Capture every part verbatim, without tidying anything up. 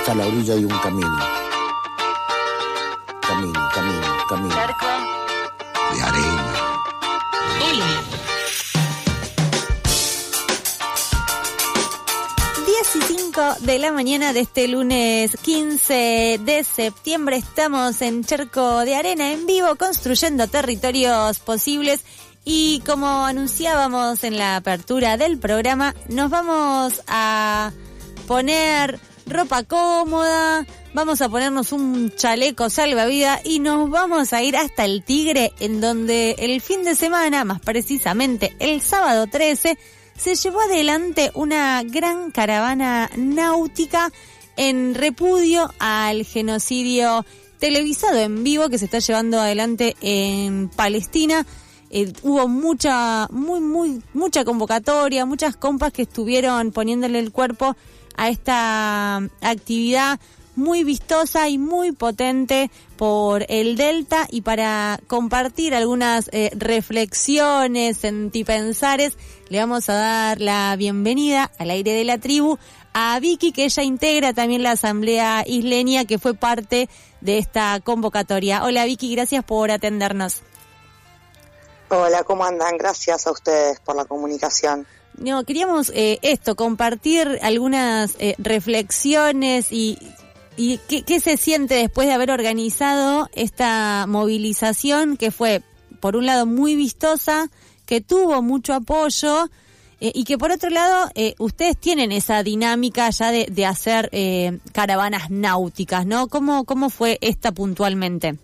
hasta la orilla hay un camino. Camino, camino, camino. Charco de arena. Hola. diez y cinco de la mañana de este lunes quince de septiembre. Estamos en Charco de Arena en vivo, construyendo territorios posibles. Y como anunciábamos en la apertura del programa, nos vamos a poner ropa cómoda, vamos a ponernos un chaleco salvavidas y nos vamos a ir hasta el Tigre, en donde el fin de semana, más precisamente el sábado trece, se llevó adelante una gran caravana náutica en repudio al genocidio televisado en vivo que se está llevando adelante en Palestina. Eh, hubo mucha, muy, muy, mucha convocatoria, muchas compas que estuvieron poniéndole el cuerpo a esta actividad muy vistosa y muy potente por el Delta. Y para compartir algunas eh, reflexiones, sentipensares, le vamos a dar la bienvenida al aire de la tribu a Vicky, que ella integra también la Asamblea Isleña, que fue parte de esta convocatoria. Hola Vicky, gracias por atendernos. Hola, ¿cómo andan? Gracias a ustedes por la comunicación. No, queríamos eh, esto, compartir algunas eh, reflexiones y, y qué, qué se siente después de haber organizado esta movilización que fue, por un lado, muy vistosa, que tuvo mucho apoyo eh, y que, por otro lado, eh, ustedes tienen esa dinámica ya de, de hacer eh, caravanas náuticas, ¿no? ¿Cómo, cómo fue esta puntualmente?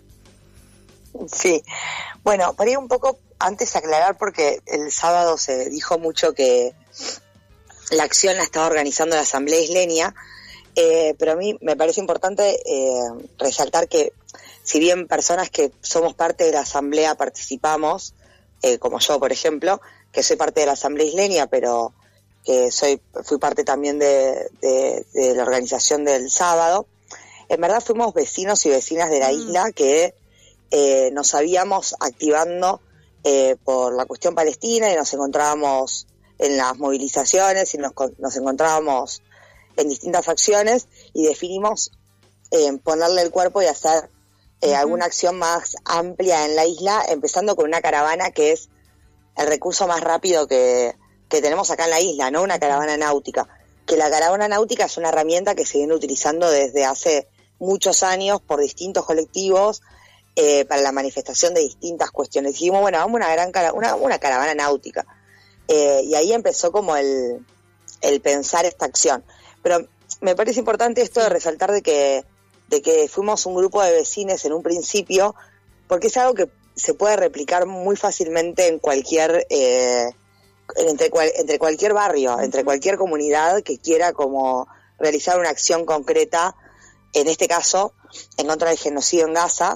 Sí, bueno, para ir un poco antes aclarar, porque el sábado se dijo mucho que la acción la estaba organizando la Asamblea Isleña, eh, pero a mí me parece importante eh, resaltar que si bien personas que somos parte de la Asamblea participamos, eh, como yo por ejemplo, que soy parte de la Asamblea Isleña, pero que soy fui parte también de, de, de la organización del sábado, en verdad fuimos vecinos y vecinas de la Mm. isla que eh, nos habíamos activando Eh, por la cuestión palestina y nos encontrábamos en las movilizaciones y nos, nos encontrábamos en distintas acciones y definimos eh, ponerle el cuerpo y hacer eh, uh-huh. alguna acción más amplia en la isla, empezando con una caravana que es el recurso más rápido que, que tenemos acá en la isla, ¿no? Una caravana náutica. Que la caravana náutica es una herramienta que se viene utilizando desde hace muchos años por distintos colectivos, Eh, para la manifestación de distintas cuestiones. Dijimos, bueno, vamos a una gran cara, una, una caravana náutica. Eh, y ahí empezó como el, el pensar esta acción. Pero me parece importante esto de resaltar de que, de que fuimos un grupo de vecinos en un principio, porque es algo que se puede replicar muy fácilmente en cualquier, eh, entre, cual, entre cualquier barrio, entre cualquier comunidad que quiera como realizar una acción concreta, en este caso, en contra del genocidio en Gaza,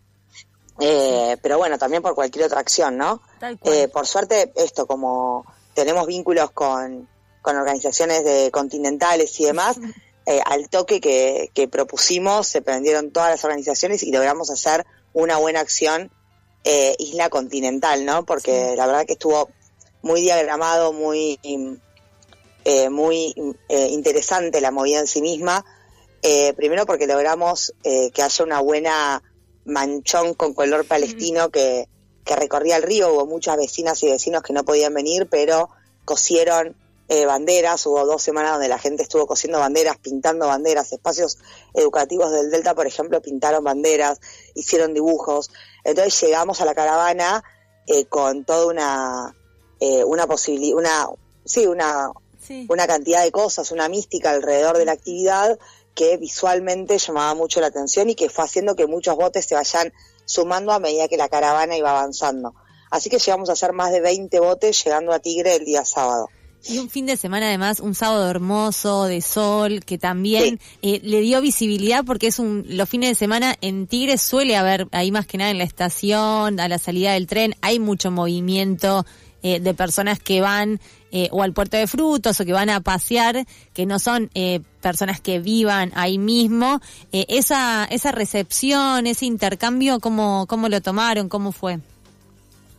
eh, pero bueno, también por cualquier otra acción, ¿no? Eh, por suerte, esto, como tenemos vínculos con, con organizaciones de continentales y demás, eh, al toque que, que propusimos, se prendieron todas las organizaciones y logramos hacer una buena acción eh, isla continental, ¿no? Porque sí, la verdad que estuvo muy diagramado, muy, eh, muy eh, interesante la movida en sí misma. Eh, primero porque logramos eh, que haya una buena manchón con color palestino mm. que, que recorría el río. Hubo muchas vecinas y vecinos que no podían venir, pero cosieron eh, banderas. Hubo dos semanas donde la gente estuvo cosiendo banderas, pintando banderas. Espacios educativos del Delta, por ejemplo, pintaron banderas, hicieron dibujos. Entonces llegamos a la caravana eh, con toda una eh, una posibilidad, una sí, una sí. una cantidad de cosas, una mística alrededor de la actividad que visualmente llamaba mucho la atención y que fue haciendo que muchos botes se vayan sumando a medida que la caravana iba avanzando. Así que llegamos a hacer más de veinte botes llegando a Tigre el día sábado. Y un fin de semana además, un sábado hermoso, de sol, que también sí. eh, le dio visibilidad porque es un los fines de semana en Tigre suele haber, ahí más que nada en la estación, a la salida del tren, hay mucho movimiento eh, de personas que van eh, o al Puerto de Frutos o que van a pasear, que no son eh, personas que vivan ahí mismo. Eh, esa esa recepción, ese intercambio, ¿cómo, cómo lo tomaron? ¿Cómo fue?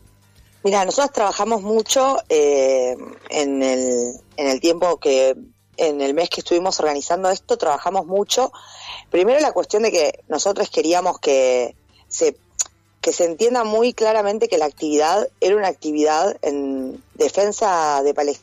Mira, nosotros trabajamos mucho eh, en el en el tiempo que en el mes que estuvimos organizando esto, trabajamos mucho. Primero la cuestión de que nosotros queríamos que se, que se entienda muy claramente que la actividad era una actividad en defensa de Palestina.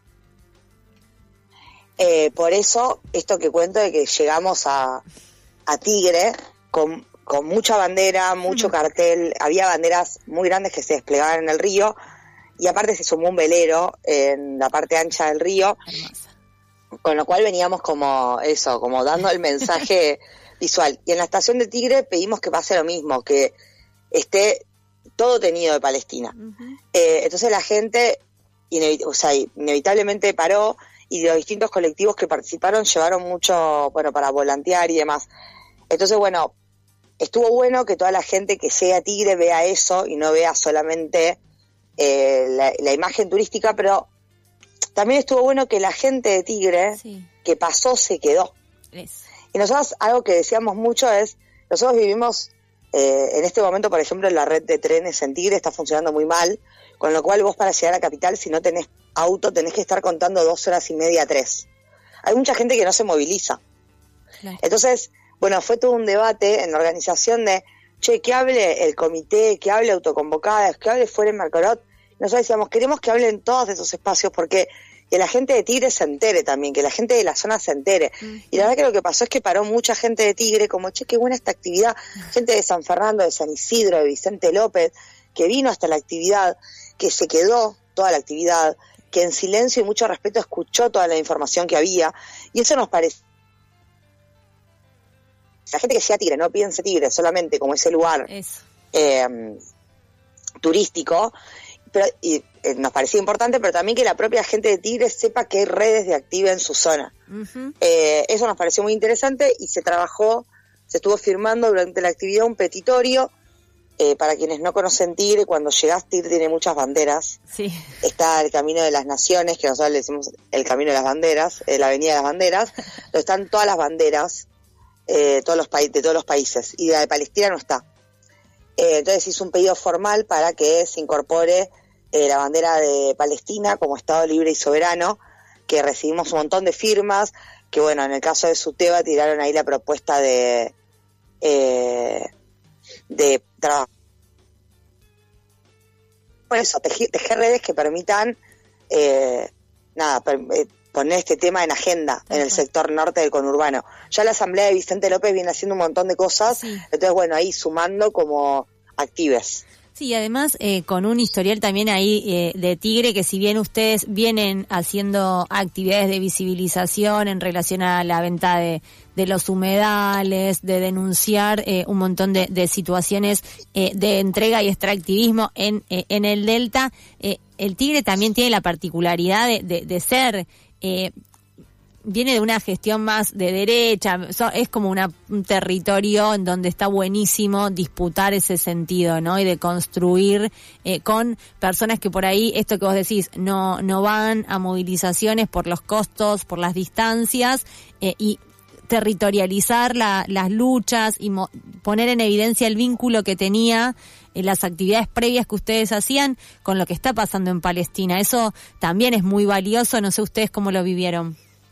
Eh, por eso, esto que cuento de que llegamos a, a Tigre con, con mucha bandera, mucho cartel, había banderas muy grandes que se desplegaban en el río, y aparte se sumó un velero en la parte ancha del río, Hermosa. con lo cual veníamos como eso, como dando el mensaje visual. Y en la estación de Tigre pedimos que pase lo mismo, que esté todo teñido de Palestina. Uh-huh. Eh, entonces la gente inevi- o sea, inevitablemente paró, y los distintos colectivos que participaron llevaron mucho, bueno, para volantear y demás. Entonces, bueno, estuvo bueno que toda la gente que llegue a Tigre vea eso y no vea solamente eh, la, la imagen turística, pero también estuvo bueno que la gente de Tigre Sí. que pasó se quedó. Eso. Y nosotros algo que decíamos mucho es, nosotros vivimos, eh, en este momento, por ejemplo, la red de trenes en Tigre está funcionando muy mal, con lo cual vos para llegar a Capital, si no tenés auto, tenés que estar contando dos horas y media, tres. Hay mucha gente que no se moviliza. Claro. Entonces, bueno, fue todo un debate en la organización de, che, que hable el comité, que hable autoconvocadas, que hable fuera en Marcorot. Nosotros decíamos, queremos que hablen todos de esos espacios, porque que la gente de Tigre se entere también, que la gente de la zona se entere. Uh-huh. Y la verdad que lo que pasó es que paró mucha gente de Tigre, como, che, qué buena esta actividad. Uh-huh. Gente de San Fernando, de San Isidro, de Vicente López, que vino hasta la actividad, que se quedó toda la actividad, que en silencio y mucho respeto escuchó toda la información que había, y eso nos parece. La gente que sea Tigre, no piense Tigre solamente como ese lugar eh, turístico, pero y, eh, nos parecía importante, pero también que la propia gente de Tigre sepa que hay redes de Active en su zona. Uh-huh. Eh, eso nos pareció muy interesante y se trabajó, se estuvo firmando durante la actividad un petitorio. Eh, para quienes no conocen Tigre, cuando llegás, Tigre tiene muchas banderas. Sí. Está el Camino de las Naciones, que nosotros le decimos el Camino de las Banderas, eh, la Avenida de las Banderas, donde están todas las banderas eh, todos los pa- de todos los países, y la de Palestina no está. Eh, entonces hizo un pedido formal para que se incorpore eh, la bandera de Palestina como Estado libre y soberano, que recibimos un montón de firmas, que bueno, en el caso de Suteba tiraron ahí la propuesta de... Eh, de trabajo. Por eso, tejer, tejer redes que permitan eh, nada, per, eh, poner este tema en agenda uh-huh. en el sector norte del conurbano. Ya la Asamblea de Vicente López viene haciendo un montón de cosas, sí. Entonces bueno, ahí sumando como actives. Sí, además eh, con un historial también ahí eh, de Tigre, que si bien ustedes vienen haciendo actividades de visibilización en relación a la venta de, de los humedales, de denunciar eh, un montón de, de situaciones eh, de entrega y extractivismo en, eh, en el Delta, eh, el Tigre también tiene la particularidad de, de, de ser... Eh, viene de una gestión más de derecha, es como una, un territorio en donde está buenísimo disputar ese sentido, ¿no? Y de construir eh, con personas que por ahí, esto que vos decís, no no van a movilizaciones por los costos, por las distancias, eh, y territorializar la, las luchas y mo- poner en evidencia el vínculo que tenía en las actividades previas que ustedes hacían con lo que está pasando en Palestina. Eso también es muy valioso, no sé ustedes cómo lo vivieron.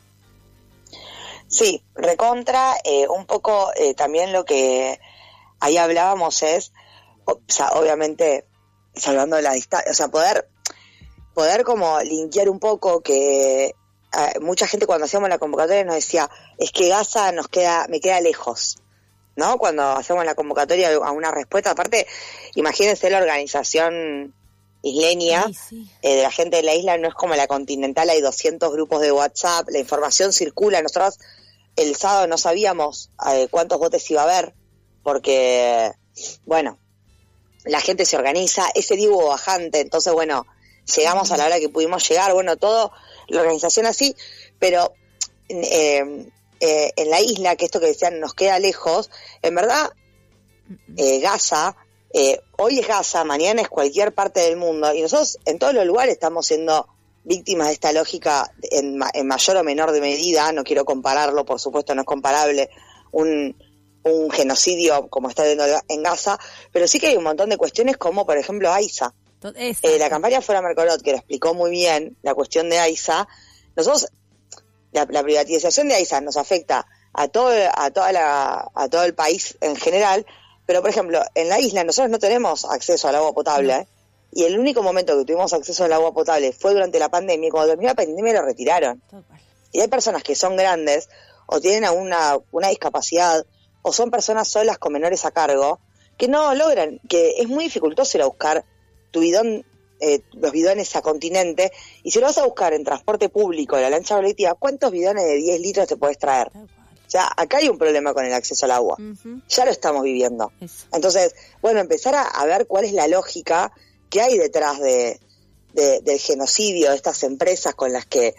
Sí, recontra, eh, un poco eh, también lo que ahí hablábamos es, o sea, obviamente, salvando la distancia, o sea, poder, poder como linkear un poco que eh, mucha gente cuando hacíamos la convocatoria nos decía, es que Gaza nos queda, me queda lejos, ¿no? Cuando hacemos la convocatoria a una respuesta, aparte, imagínense la organización isleña, sí, sí. Eh, de la gente de la isla, no es como la continental, hay doscientos grupos de WhatsApp, la información circula, nosotros el sábado no sabíamos eh, cuántos botes iba a haber, porque, bueno, la gente se organiza, ese día hubo bajante, entonces, bueno, llegamos a la hora que pudimos llegar, bueno, todo, la organización así, pero eh, eh, en la isla, que esto que decían nos queda lejos, en verdad, eh, Gaza, eh, hoy es Gaza, mañana es cualquier parte del mundo, y nosotros en todos los lugares estamos siendo víctimas de esta lógica en, en mayor o menor de medida, no quiero compararlo, por supuesto no es comparable un, un genocidio como está viendo en Gaza, pero sí que hay un montón de cuestiones como por ejemplo AISA. Eh, la campaña Fuera Marcorot, que lo explicó muy bien, la cuestión de AISA, nosotros la, la privatización de AISA nos afecta a todo, a toda la, a todo el país en general, pero por ejemplo, en la isla nosotros no tenemos acceso al agua potable, ¿eh? Y el único momento que tuvimos acceso al agua potable fue durante la pandemia, y cuando terminó la pandemia lo retiraron. Y hay personas que son grandes, o tienen una, una discapacidad, o son personas solas con menores a cargo, que no logran, que es muy dificultoso ir a buscar tu bidón, eh, los bidones a Continente, y si lo vas a buscar en transporte público, en la lancha colectiva, ¿cuántos bidones de diez litros te puedes traer? O sea, acá hay un problema con el acceso al agua. Uh-huh. Ya lo estamos viviendo. Eso. Entonces, bueno, empezar a, a ver cuál es la lógica que hay detrás de, de, del genocidio de estas empresas con las que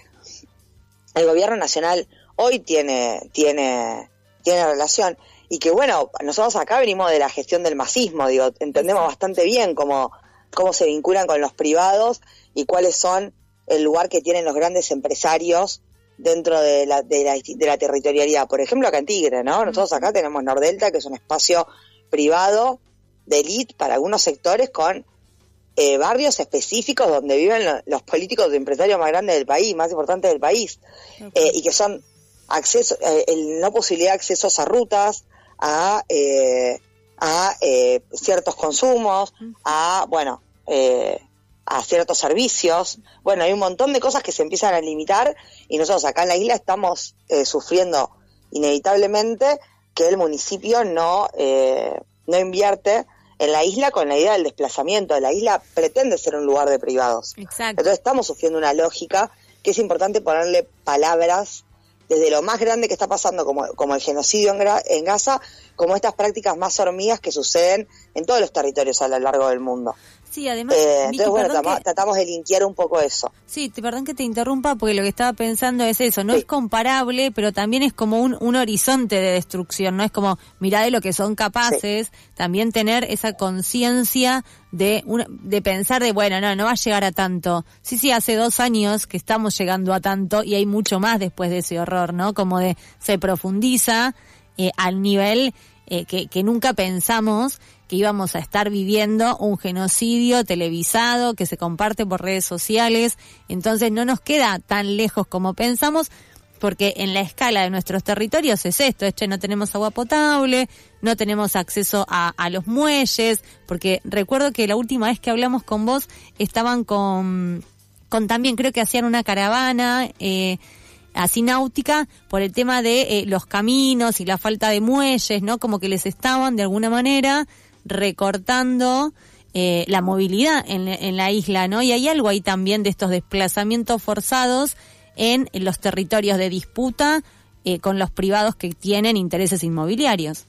el gobierno nacional hoy tiene, tiene, tiene relación. Y que, bueno, nosotros acá venimos de la gestión del masismo, digo, entendemos bastante bien cómo, cómo se vinculan con los privados y cuáles son el lugar que tienen los grandes empresarios dentro de la, de la, de la territorialidad. Por ejemplo, acá en Tigre, ¿no? Nosotros acá tenemos Nordelta, que es un espacio privado de élite para algunos sectores con eh, barrios específicos donde viven lo, los políticos de empresarios más grandes del país, más importantes del país, okay. eh, y que son acceso, eh, el, no posibilidad de accesos a rutas, a, eh, a eh, ciertos consumos, a, bueno, eh, a ciertos servicios. Bueno, hay un montón de cosas que se empiezan a limitar y nosotros acá en la isla estamos eh, sufriendo inevitablemente que el municipio no, eh, no invierte en la isla con la idea del desplazamiento. La isla pretende ser un lugar de privados. Exacto. Entonces estamos sufriendo una lógica que es importante ponerle palabras desde lo más grande que está pasando, como, como el genocidio en, Gra- en Gaza, como estas prácticas más hormigas que suceden en todos los territorios a lo largo del mundo. Sí, además, eh, Vicky, entonces bueno, tratamos, que... tratamos de linkear un poco eso. Sí, te, perdón que te interrumpa, porque lo que estaba pensando es eso, no sí. es comparable, pero también es como un, un horizonte de destrucción, no es como, mirá de lo que son capaces, sí. también tener esa conciencia de una, de pensar de, bueno, no, no va a llegar a tanto. Sí, sí, hace dos años que estamos llegando a tanto y hay mucho más después de ese horror, ¿no? Como de, se profundiza eh, al nivel eh, que, que nunca pensamos que íbamos a estar viviendo un genocidio televisado que se comparte por redes sociales. Entonces no nos queda tan lejos como pensamos, porque en la escala de nuestros territorios es esto, es que no tenemos agua potable, no tenemos acceso a, a los muelles, porque recuerdo que la última vez que hablamos con vos estaban con, con también, creo que hacían una caravana eh, así náutica por el tema de eh, los caminos y la falta de muelles, ¿no? Como que les estaban de alguna manera recortando eh, la movilidad en, en la isla, ¿no? Y hay algo ahí también de estos desplazamientos forzados en, en los territorios de disputa eh, con los privados que tienen intereses inmobiliarios.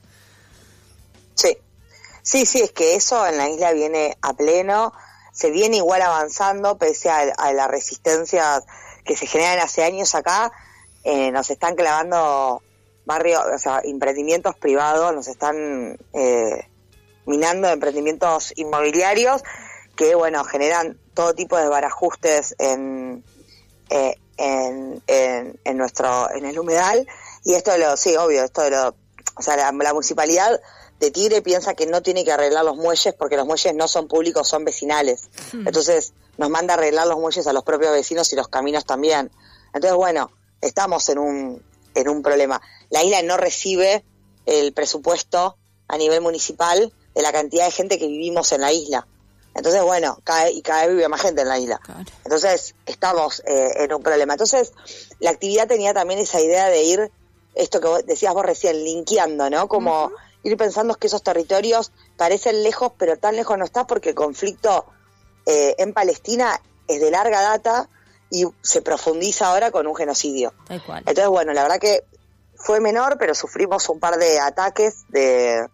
Sí, sí, sí, es que eso en la isla viene a pleno, se viene igual avanzando pese a, a la resistencia que se generan hace años acá, eh, nos están clavando barrios, o sea, emprendimientos privados, nos están eh, minando emprendimientos inmobiliarios que, bueno, generan todo tipo de desbarajustes en, eh, en, en, en nuestro, en el humedal. Y esto de lo, sí, obvio, esto de lo, o sea, la, la municipalidad de Tigre piensa que no tiene que arreglar los muelles porque los muelles no son públicos, son vecinales. Hmm. Entonces nos manda a arreglar los muelles a los propios vecinos y los caminos también. Entonces, bueno, estamos en un, en un problema. La isla no recibe el presupuesto a nivel municipal de la cantidad de gente que vivimos en la isla. Entonces, bueno, cada, y cada vez vive más gente en la isla. Claro. Entonces, estamos eh, en un problema. Entonces, la actividad tenía también esa idea de ir, esto que vos, decías vos recién, linkeando, ¿no? Como uh-huh. ir pensando que esos territorios parecen lejos, pero tan lejos no está porque el conflicto eh, en Palestina es de larga data y se profundiza ahora con un genocidio. Tal cual. Entonces, bueno, la verdad que fue menor, pero sufrimos un par de ataques de...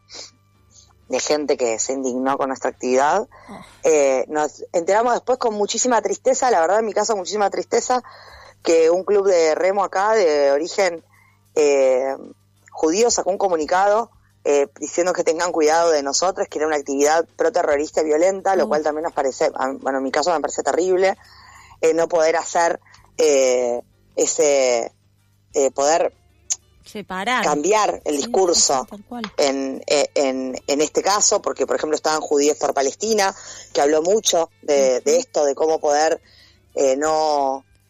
de gente que se indignó con nuestra actividad. Oh. Eh, nos enteramos después con muchísima tristeza, la verdad en mi caso muchísima tristeza, que un club de remo acá de origen eh, judío sacó un comunicado eh, diciendo que tengan cuidado de nosotros, que era una actividad pro-terrorista y violenta, oh. lo cual también nos parece, bueno, en mi caso me parece terrible, eh, no poder hacer eh, ese, eh, poder separar, cambiar el sí, discurso tal cual. En, en, en este caso, porque por ejemplo estaban Judíos por Palestina, que habló mucho de, uh-huh. de esto, de cómo poder eh, no,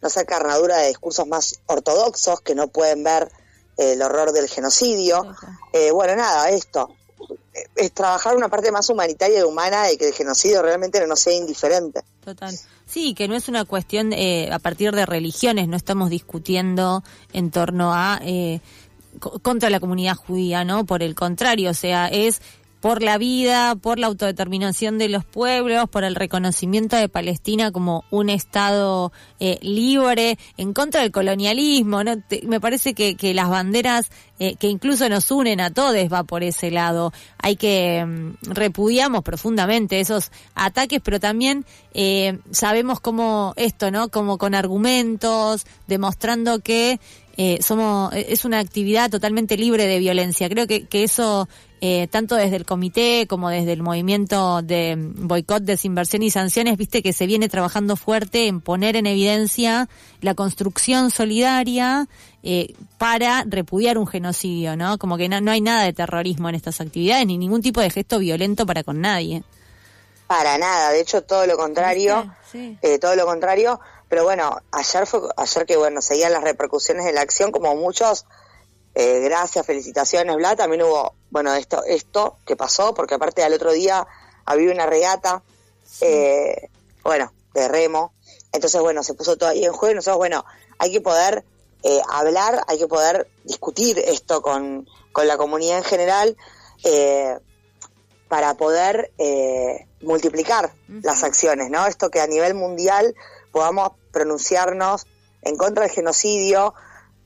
no ser carnadura de discursos más ortodoxos que no pueden ver eh, el horror del genocidio. Okay. Eh, bueno, nada, esto es trabajar una parte más humanitaria y humana de que el genocidio realmente no sea indiferente. Total. Sí, que no es una cuestión eh, a partir de religiones, no estamos discutiendo en torno a eh, co- contra la comunidad judía, ¿no? Por el contrario, o sea, es por la vida, por la autodeterminación de los pueblos, por el reconocimiento de Palestina como un Estado eh, libre, en contra del colonialismo, ¿no? Te, me parece que, que las banderas eh, que incluso nos unen a todos va por ese lado. Hay que um, repudiamos profundamente esos ataques, pero también eh, sabemos cómo esto, ¿no? Como con argumentos, demostrando que eh, somos es una actividad totalmente libre de violencia. Creo que, que eso Eh, tanto desde el comité como desde el movimiento de boicot, desinversión y sanciones, viste que se viene trabajando fuerte en poner en evidencia la construcción solidaria eh, para repudiar un genocidio, ¿no? Como que no, no hay nada de terrorismo en estas actividades, ni ningún tipo de gesto violento para con nadie. Para nada, de hecho todo lo contrario, sí. eh, todo lo contrario, pero bueno, ayer fue, ayer que bueno, seguían las repercusiones de la acción, como muchos, eh, gracias, felicitaciones, bla, también hubo, bueno, esto esto que pasó, porque aparte al otro día había una regata, sí. eh, bueno, de remo, entonces bueno, se puso todo ahí en juego y nosotros, bueno, hay que poder eh, hablar, hay que poder discutir esto con, con la comunidad en general, eh, para poder eh, multiplicar uh-huh. las acciones, ¿no? Esto que a nivel mundial podamos pronunciarnos en contra del genocidio,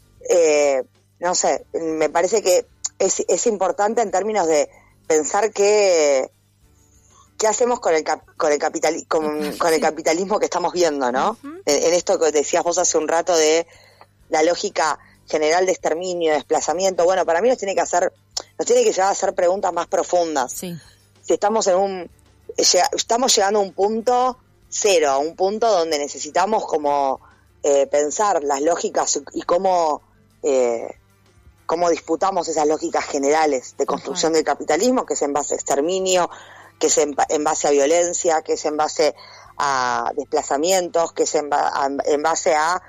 eh, no sé, me parece que es, es importante en términos de pensar que qué hacemos con el cap, con el capitali, con, uh-huh. con el capitalismo que estamos viendo, ¿no? Uh-huh. En, en esto que decías vos hace un rato de la lógica general de exterminio, de desplazamiento. Bueno, para mí nos tiene que hacer, nos tiene que llevar a hacer preguntas más profundas. Sí. Si estamos en un, estamos llegando a un punto cero, a un punto donde necesitamos como eh, pensar las lógicas y cómo eh, cómo disputamos esas lógicas generales de construcción uh-huh. del capitalismo, que es en base a exterminio, que es en, en base a violencia, que es en base a desplazamientos, que es en, ba, a, en base a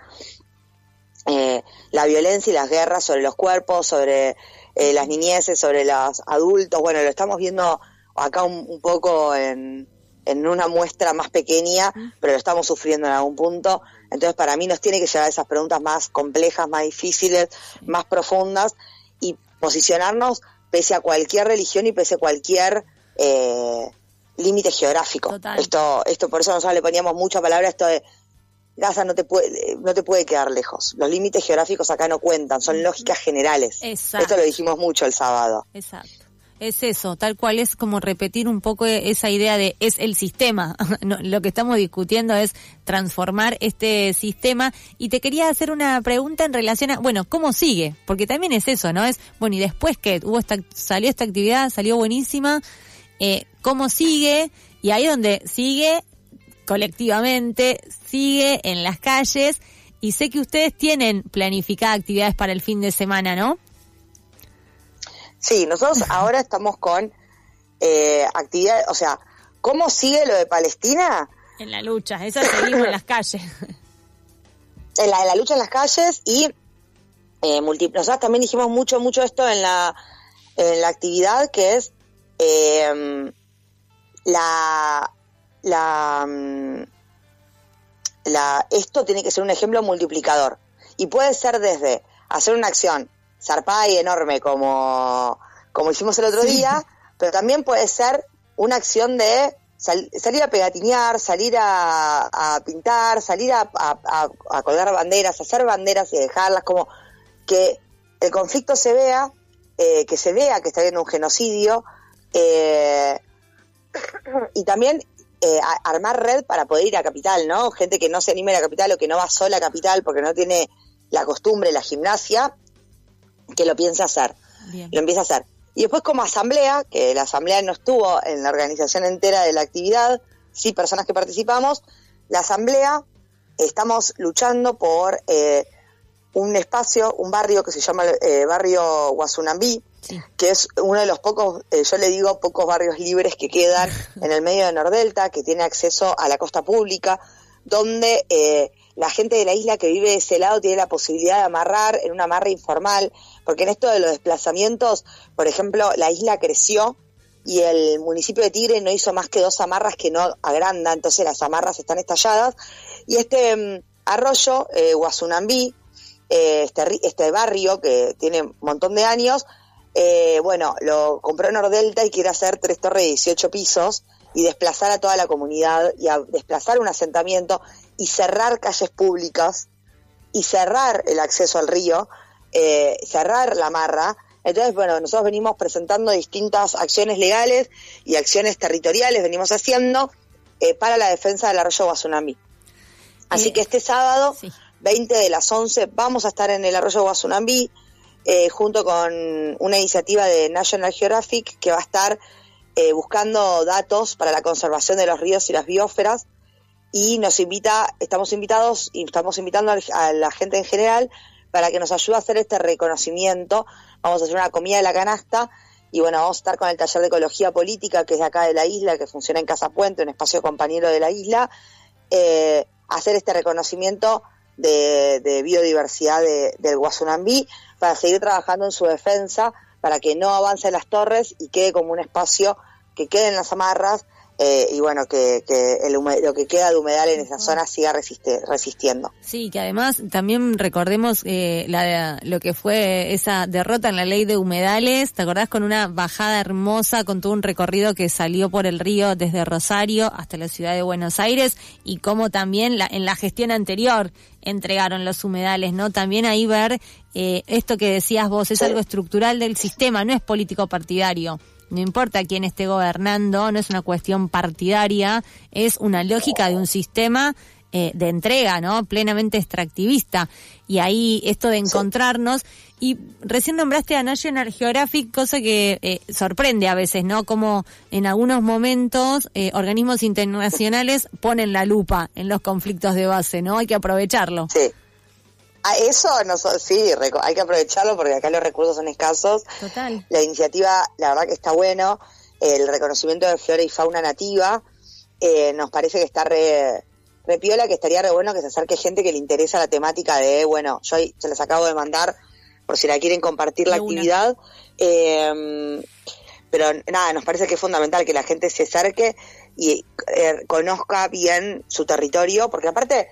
eh, la violencia y las guerras sobre los cuerpos, sobre eh, las niñeces, sobre los adultos. Bueno, lo estamos viendo acá un, un poco en, en una muestra más pequeña, pero lo estamos sufriendo en algún punto. Entonces, para mí nos tiene que llevar a esas preguntas más complejas, más difíciles, más profundas, y posicionarnos pese a cualquier religión y pese a cualquier eh, límite geográfico. Total. Esto, esto por eso nosotros le poníamos mucha palabra esto de Gaza no te puede, no te puede quedar lejos. Los límites geográficos acá no cuentan, son lógicas generales. Exacto. Esto lo dijimos mucho el sábado. Exacto. Es eso, tal cual, es como repetir un poco esa idea de es el sistema. No, lo que estamos discutiendo es transformar este sistema. Y te quería hacer una pregunta en relación a, bueno, ¿cómo sigue? Porque también es eso, ¿no? Es, bueno, y después que hubo esta, salió esta actividad, salió buenísima, eh, ¿cómo sigue? Y ahí donde sigue colectivamente, sigue en las calles, y sé que ustedes tienen planificadas actividades para el fin de semana, ¿no? Sí, nosotros ahora estamos con eh, actividades, o sea, ¿cómo sigue lo de Palestina? En la lucha, eso seguimos en las calles. En la, en la lucha en las calles y eh, multi, nosotros también dijimos mucho, mucho esto en la, en la actividad, que es eh, la, la, la, esto tiene que ser un ejemplo multiplicador. Y puede ser desde hacer una acción zarpada y enorme como, como hicimos el otro sí. día, pero también puede ser una acción de sal, salir a pegatinear, salir a, a pintar, salir a, a, a colgar banderas, hacer banderas y dejarlas, como que el conflicto se vea, eh, que se vea que está habiendo un genocidio, eh, y también eh, a, armar red para poder ir a Capital, ¿no? Gente que no se anime a la Capital o que no va sola a Capital porque no tiene la costumbre, la gimnasia, que lo piensa hacer, Bien. lo empieza a hacer. Y después como asamblea, que la asamblea no estuvo en la organización entera de la actividad, sí personas que participamos, la asamblea estamos luchando por eh, un espacio, un barrio que se llama eh, barrio Guazunambí, sí. que es uno de los pocos, eh, yo le digo pocos barrios libres que quedan en el medio de Nordelta, que tiene acceso a la costa pública, donde eh, la gente de la isla que vive de ese lado tiene la posibilidad de amarrar en un amarre informal, porque en esto de los desplazamientos, por ejemplo, la isla creció y el municipio de Tigre no hizo más que dos amarras que no agranda, entonces las amarras están estalladas, y este um, arroyo, eh, Guazunambí, eh, este, este barrio que tiene un montón de años, eh, bueno, lo compró Nordelta y quiere hacer tres torres de dieciocho pisos, y desplazar a toda la comunidad y a desplazar un asentamiento y cerrar calles públicas y cerrar el acceso al río, eh, cerrar la amarra. Entonces, bueno, nosotros venimos presentando distintas acciones legales y acciones territoriales, venimos haciendo eh, para la defensa del arroyo Guazunambí. Así eh, que este sábado, sí. veinte de las once, vamos a estar en el arroyo Guazunambí, eh, junto con una iniciativa de National Geographic que va a estar Eh, buscando datos para la conservación de los ríos y las biosferas, y nos invita, estamos invitados y estamos invitando a la gente en general para que nos ayude a hacer este reconocimiento. Vamos a hacer una comida de la canasta y bueno, vamos a estar con el taller de ecología política que es de acá de la isla, que funciona en Casa Puente, un espacio compañero de la isla, eh, hacer este reconocimiento de, de biodiversidad de, del Guazunambí para seguir trabajando en su defensa, para que no avancen las torres y quede como un espacio que queden las amarras, eh, y bueno, que, que el hume, lo que queda de humedal en esa zona siga resiste, resistiendo. Sí, que además también recordemos eh, la, lo que fue esa derrota en la ley de humedales, ¿te acordás? Con una bajada hermosa, con todo un recorrido que salió por el río desde Rosario hasta la ciudad de Buenos Aires, y cómo también la, en la gestión anterior entregaron los humedales, ¿no? También ahí ver eh, esto que decías vos, es sí. algo estructural del sistema, no es político partidario. No importa quién esté gobernando, no es una cuestión partidaria, es una lógica de un sistema eh, de entrega, ¿no? Plenamente extractivista. Y ahí esto de encontrarnos, y recién nombraste a National Geographic, cosa que eh, sorprende a veces, ¿no? Como en algunos momentos eh, organismos internacionales ponen la lupa en los conflictos de base, ¿no? Hay que aprovecharlo. Sí. Ah, eso no, sí, hay que aprovecharlo porque acá los recursos son escasos. Total. La iniciativa, la verdad que está bueno, el reconocimiento de flora y fauna nativa, eh, nos parece que está re, re piola, que estaría re bueno que se acerque gente que le interesa la temática de, bueno, yo se las acabo de mandar por si la quieren compartir la actividad, eh, pero nada, nos parece que es fundamental que la gente se acerque y eh, conozca bien su territorio, porque aparte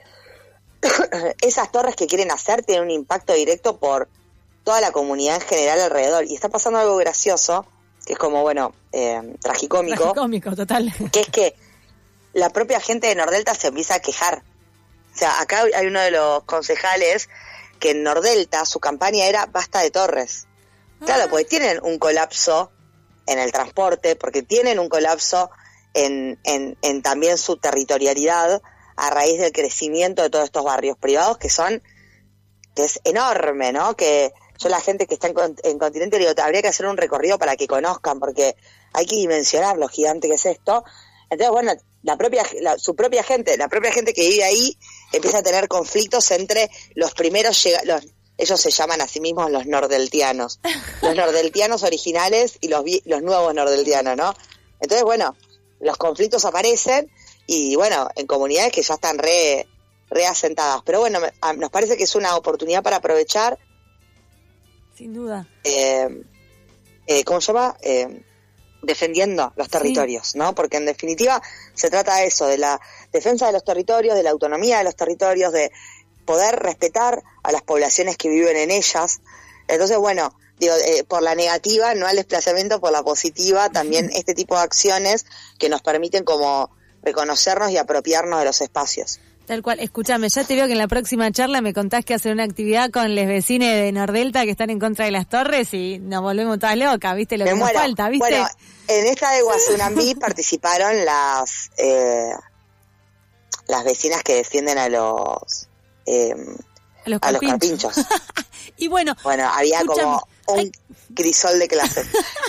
esas torres que quieren hacer tienen un impacto directo por toda la comunidad en general alrededor, y está pasando algo gracioso, que es como, bueno, eh, tragicómico. Tragicómico, total. Que es que la propia gente de Nordelta se empieza a quejar. O sea, acá hay uno de los concejales que en Nordelta su campaña era basta de torres. Claro, ah. porque tienen un colapso en el transporte, porque tienen un colapso en, en, en también su territorialidad, a raíz del crecimiento de todos estos barrios privados que son, que es enorme, ¿no? Que yo la gente que está en, en Continente digo, habría que hacer un recorrido para que conozcan, porque hay que dimensionar lo gigante que es esto. Entonces, bueno, la propia, la, su propia gente, la propia gente que vive ahí empieza a tener conflictos entre los primeros, llega, los, ellos se llaman a sí mismos los nordeltianos, los nordeltianos originales y los, los nuevos nordeltianos, ¿no? Entonces, bueno, los conflictos aparecen, y bueno, en comunidades que ya están re, re asentadas. Pero bueno, me, a, nos parece que es una oportunidad para aprovechar. Sin duda. Eh, eh, ¿Cómo se llama? Eh, defendiendo los territorios, sí. ¿no? Porque en definitiva se trata de eso, de la defensa de los territorios, de la autonomía de los territorios, de poder respetar a las poblaciones que viven en ellas. Entonces, bueno, digo, eh, por la negativa, no al desplazamiento, por la positiva, también este tipo de acciones que nos permiten como reconocernos y apropiarnos de los espacios. Tal cual. Escúchame, ya te veo que en la próxima charla me contás que hacen una actividad con les vecines de Nordelta que están en contra de las torres y nos volvemos todas locas, ¿viste? Lo me que muero. nos falta, ¿viste? Bueno, en esta de Guazunambí participaron las eh, las vecinas que defienden a los eh, a los a los carpinchos. carpinchos. Y bueno, bueno, había escúchame. como un Ay. crisol de clase.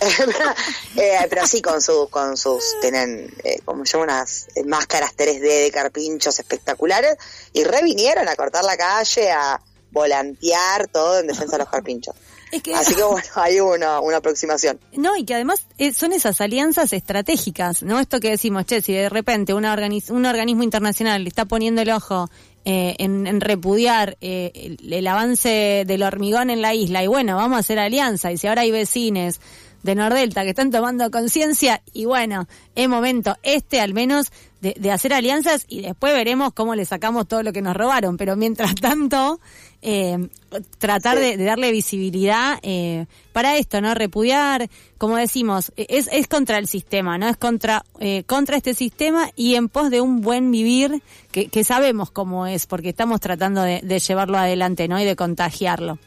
eh, pero sí, con sus, con sus, tienen, eh, como se llama, unas máscaras tres D de carpinchos espectaculares, y revinieron a cortar la calle, a volantear, todo en defensa de los carpinchos. Es que, Así que bueno, hay una, una aproximación. no, y que además eh, son esas alianzas estratégicas, ¿no? Esto que decimos, che, si de repente una organiz- un organismo internacional está poniendo el ojo eh, en, en repudiar eh, el, el avance del hormigón en la isla, y bueno, vamos a hacer alianza, y si ahora hay vecines de Nordelta que están tomando conciencia, y bueno, es momento este al menos de, de hacer alianzas, y después veremos cómo le sacamos todo lo que nos robaron, pero mientras tanto eh, tratar Sí. de, de darle visibilidad eh, para esto, ¿no? Repudiar, como decimos, es, es contra el sistema, ¿no? Es contra eh, contra este sistema y en pos de un buen vivir que, que sabemos cómo es, porque estamos tratando de, de llevarlo adelante, ¿no? Y de contagiarlo.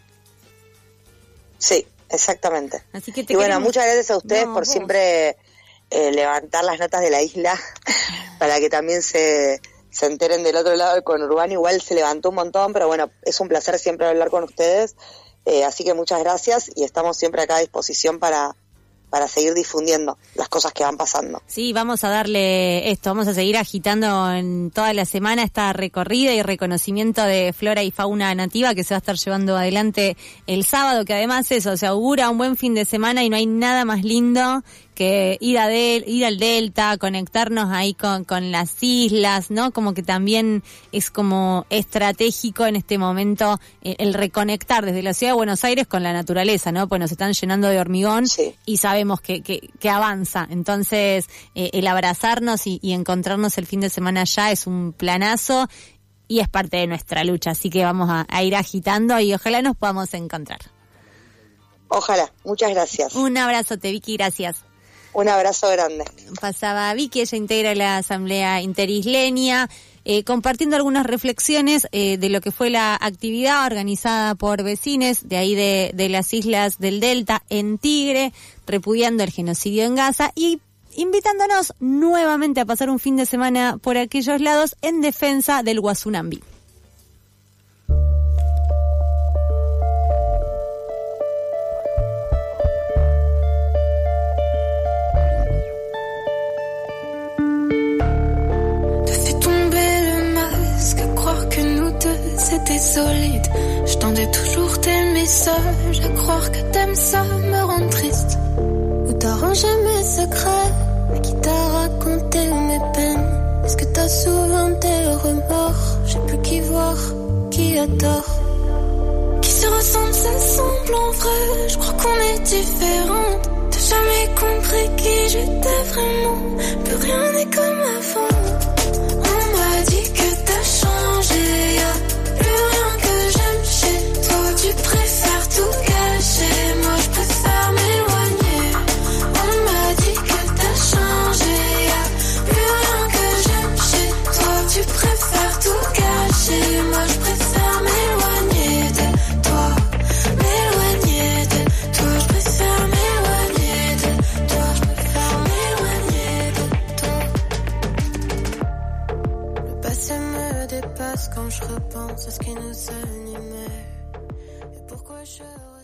Sí, exactamente. Así que te Y bueno, queremos- muchas gracias a ustedes No, por vos. siempre eh, levantar las notas de la isla para que también se, se enteren del otro lado del conurbano. Igual se levantó un montón, pero bueno, es un placer siempre hablar con ustedes. Eh, así que muchas gracias y estamos siempre acá a disposición para, para seguir difundiendo las cosas que van pasando. Sí, vamos a darle esto, vamos a seguir agitando en toda la semana esta recorrida y reconocimiento de flora y fauna nativa que se va a estar llevando adelante el sábado, que además eso, se augura un buen fin de semana y no hay nada más lindo que ir a del, ir al delta, conectarnos ahí con, con las islas, ¿no? Como que también es como estratégico en este momento eh, el reconectar desde la ciudad de Buenos Aires con la naturaleza, ¿no? Pues nos están llenando de hormigón Sí. y sabemos que, que, que avanza. Entonces, eh, el abrazarnos y, y encontrarnos el fin de semana ya es un planazo y es parte de nuestra lucha. Así que vamos a, a ir agitando y ojalá nos podamos encontrar. Ojalá, muchas gracias. Un abrazote, Vicky, gracias. Un abrazo grande. Pasaba Vicky, ella integra la Asamblea Interisleña, eh, compartiendo algunas reflexiones eh, de lo que fue la actividad organizada por vecines de ahí de, de las islas del Delta en Tigre, repudiando el genocidio en Gaza y invitándonos nuevamente a pasar un fin de semana por aquellos lados en defensa del Guazunambi. C'était solide, je tendais toujours tes messages. À croire que t'aimes ça me rend triste. Où t'as rangé mes secrets, mais qui t'a raconté mes peines. Est-ce que t'as souvent des remords? J'ai plus qui voir, qui a tort. Qui se ressemble, se semble en vrai. Je crois qu'on est différentes. T'as jamais compris qui j'étais vraiment. Plus rien n'est comme avant. On m'a dit que t'as changé, yeah. Tu préfères tout cacher, moi je préfère m'éloigner. On m'a dit que t'as changé, y'a plus rien que j'aime chez toi. Tu préfères tout cacher, moi je préfère m'éloigner de toi. M'éloigner de toi, je préfère m'éloigner de toi. Je préfère m'éloigner de toi. Le passé me dépasse quand je repense à ce qui nous animait. Pourquoi je